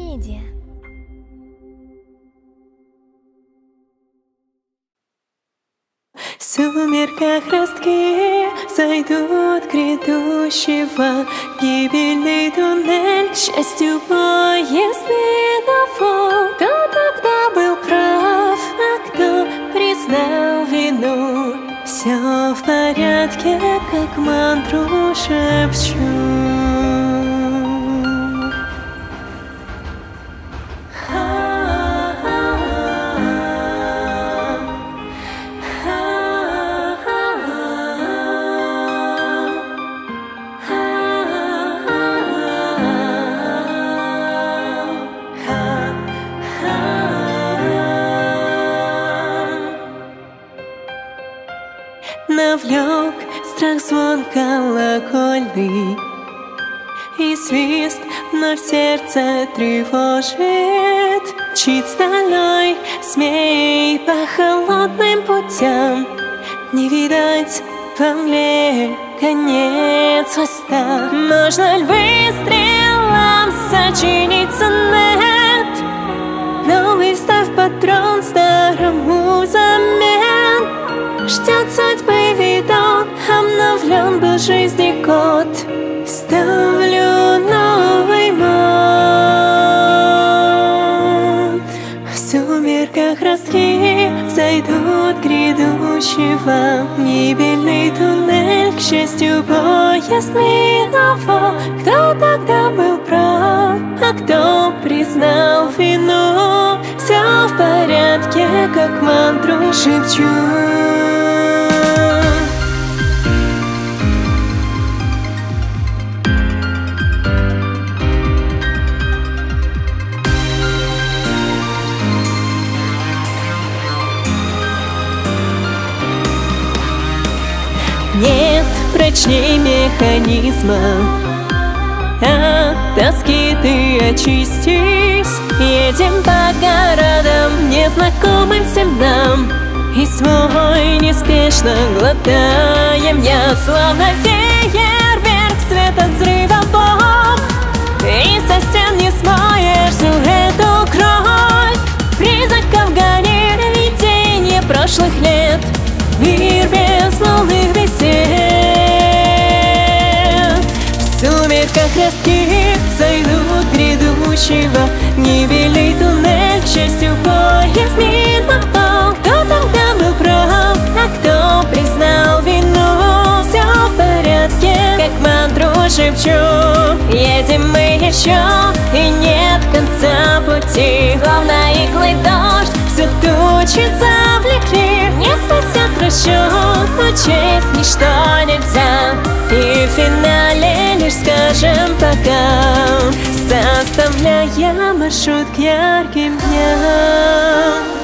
Медиа. В сумерках ростки зайдут грядущего гибельный туннель. К счастью, поезд миновал. Кто тогда был прав, а кто признал вину? Все в порядке, как мантру шепчу. Навлек страх звон колокольный, и свист вновь сердце тревожит. Чит стальной змей по холодным путям, не видать во мгле конец хвоста. Можно ли выстрелом сочинить сонет, новый вставь патрон старому взамен? Ждет судьбы видок, обновлен был жизни код. Ставлю новый мод. В сумерках ростки зайдут грядущего гибельный туннель. К счастью, поезд миновал. Кто тогда был прав, а кто признал вину? Все в порядке, как мантру шепчу. Нет прочней механизма, от тоски ты очистись. Едем по городам, незнакомым всем нам, и свой неспешно глотаем. Я словно фейерверк, свет от взрыва бомб, и со стен не смоешь всю эту кровь. Призраков гони видение прошлых лет, мир без волных бесед. В сумерках ростки зайдут грядущего гибельный туннель. К счастью, поезд миновал. Кто тогда был прав, а кто признал вину? Все в порядке, как мантру шепчу. Едем мы еще, и нет конца пути. Словно иглой дождь, все тучи завлекли. Не спасет расчет, учесть ничто нельзя. И в финале лишь скажем пока, составляя маршрут к ярким дням.